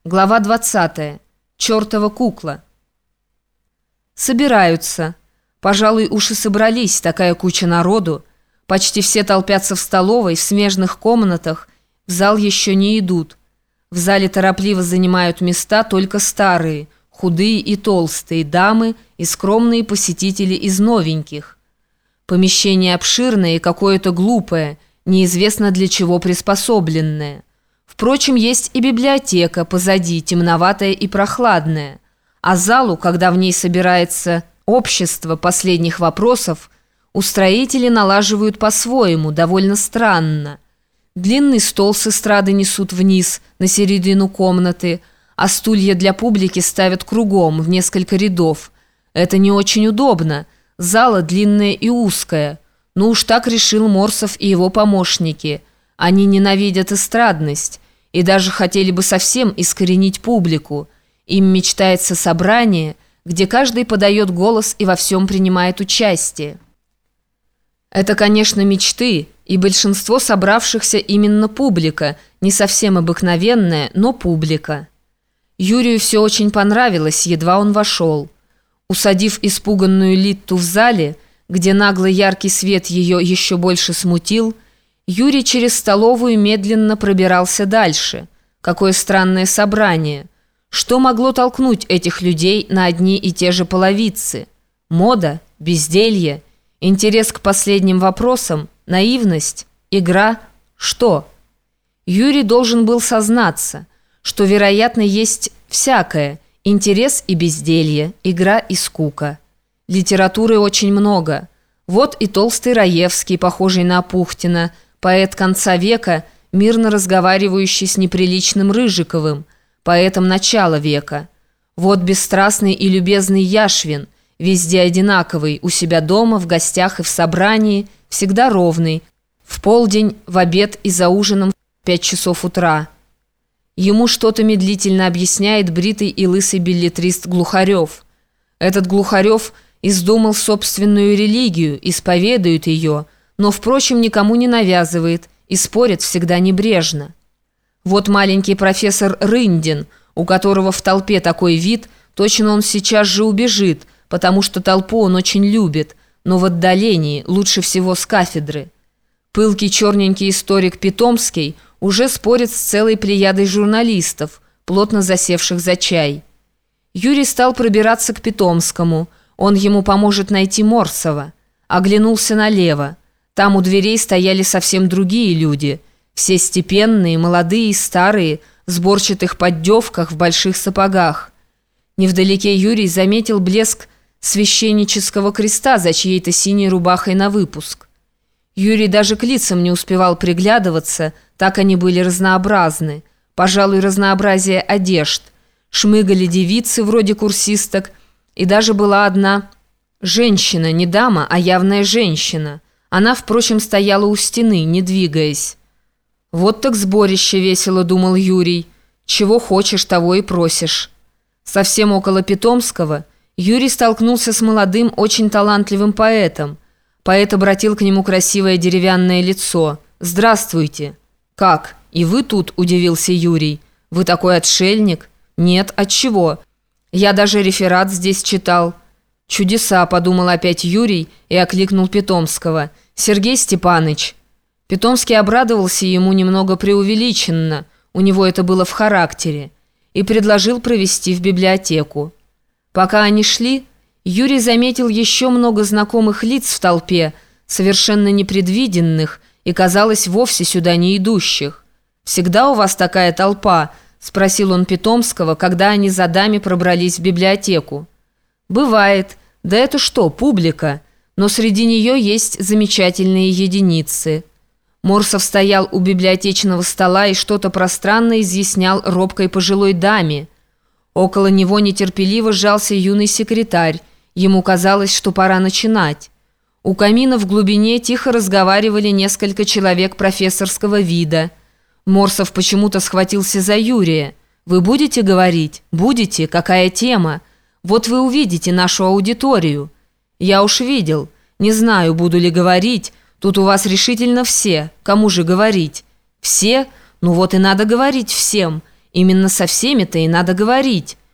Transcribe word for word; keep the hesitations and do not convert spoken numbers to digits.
Глава двадцатая. Чертова кукла. Собираются. Пожалуй, уж и собрались, такая куча народу. Почти все толпятся в столовой, в смежных комнатах. В зал еще не идут. В зале торопливо занимают места только старые, худые и толстые, дамы и скромные посетители из новеньких. Помещение обширное и какое-то глупое, неизвестно для чего приспособленное. Впрочем, есть и библиотека позади, темноватая и прохладная. А залу, когда в ней собирается общество последних вопросов, устроители налаживают по-своему, довольно странно. Длинный стол с эстрады несут вниз, на середину комнаты, а стулья для публики ставят кругом, в несколько рядов. Это не очень удобно. Зала длинная и узкая. Но уж так решил Морсов и его помощники. Они ненавидят эстрадность и даже хотели бы совсем искоренить публику. Им мечтается собрание, где каждый подает голос и во всем принимает участие. Это, конечно, мечты, и большинство собравшихся именно публика, не совсем обыкновенная, но публика. Юрию все очень понравилось, едва он вошел. Усадив испуганную Литту в зале, где наглый яркий свет ее еще больше смутил, Юрий через столовую медленно пробирался дальше. Какое странное собрание! Что могло толкнуть этих людей на одни и те же половицы? Мода? Безделье? Интерес к последним вопросам? Наивность? Игра? Что? Юрий должен был сознаться, что, вероятно, есть всякое: интерес и безделье, игра и скука. Литературы очень много. Вот и толстый Раевский, похожий на Апухтина, поэт конца века, мирно разговаривающий с неприличным Рыжиковым, поэтом начала века. Вот бесстрастный и любезный Яшвин, везде одинаковый, у себя дома, в гостях и в собрании, всегда ровный, в полдень, в обед и за ужином в пять часов утра. Ему что-то медлительно объясняет бритый и лысый беллетрист Глухарев. Этот Глухарев издумал собственную религию, исповедует ее, но, впрочем, никому не навязывает и спорит всегда небрежно. Вот маленький профессор Рындин, у которого в толпе такой вид, точно он сейчас же убежит, потому что толпу он очень любит, но в отдалении, лучше всего с кафедры. Пылкий черненький историк Питомский уже спорит с целой плеядой журналистов, плотно засевших за чай. Юрий стал пробираться к Питомскому, он ему поможет найти Морсова. Оглянулся налево. Там у дверей стояли совсем другие люди, все степенные, молодые и старые, в сборчатых поддевках, в больших сапогах. Невдалеке Юрий заметил блеск священнического креста за чьей-то синей рубахой на выпуск. Юрий даже к лицам не успевал приглядываться, так они были разнообразны. Пожалуй, разнообразие одежд. Шмыгали девицы, вроде курсисток, и даже была одна женщина, не дама, а явная женщина. Она, впрочем, стояла у стены, не двигаясь. «Вот так сборище весело», — думал Юрий. «Чего хочешь, того и просишь». Совсем около Питомского Юрий столкнулся с молодым, очень талантливым поэтом. Поэт обратил к нему красивое деревянное лицо. «Здравствуйте». «Как? И вы тут?» – удивился Юрий. «Вы такой отшельник?» «Нет, отчего? Я даже реферат здесь читал». «Чудеса», – подумал опять Юрий и окликнул Питомского. «Сергей Степаныч». Питомский обрадовался ему немного преувеличенно, у него это было в характере, и предложил провести в библиотеку. Пока они шли, Юрий заметил еще много знакомых лиц в толпе, совершенно непредвиденных и, казалось, вовсе сюда не идущих. «Всегда у вас такая толпа?» – спросил он Питомского, когда они за дами пробрались в библиотеку. «Бывает. Да это что, публика? Но среди нее есть замечательные единицы». Морсов стоял у библиотечного стола и что-то пространно изъяснял робкой пожилой даме. Около него нетерпеливо сжался юный секретарь. Ему казалось, что пора начинать. У камина в глубине тихо разговаривали несколько человек профессорского вида. Морсов почему-то схватился за Юрия. «Вы будете говорить? Будете? Какая тема? Вот вы увидите нашу аудиторию». «Я уж видел. Не знаю, буду ли говорить. Тут у вас решительно все. Кому же говорить?» «Все? Ну вот и надо говорить всем. Именно со всеми-то и надо говорить.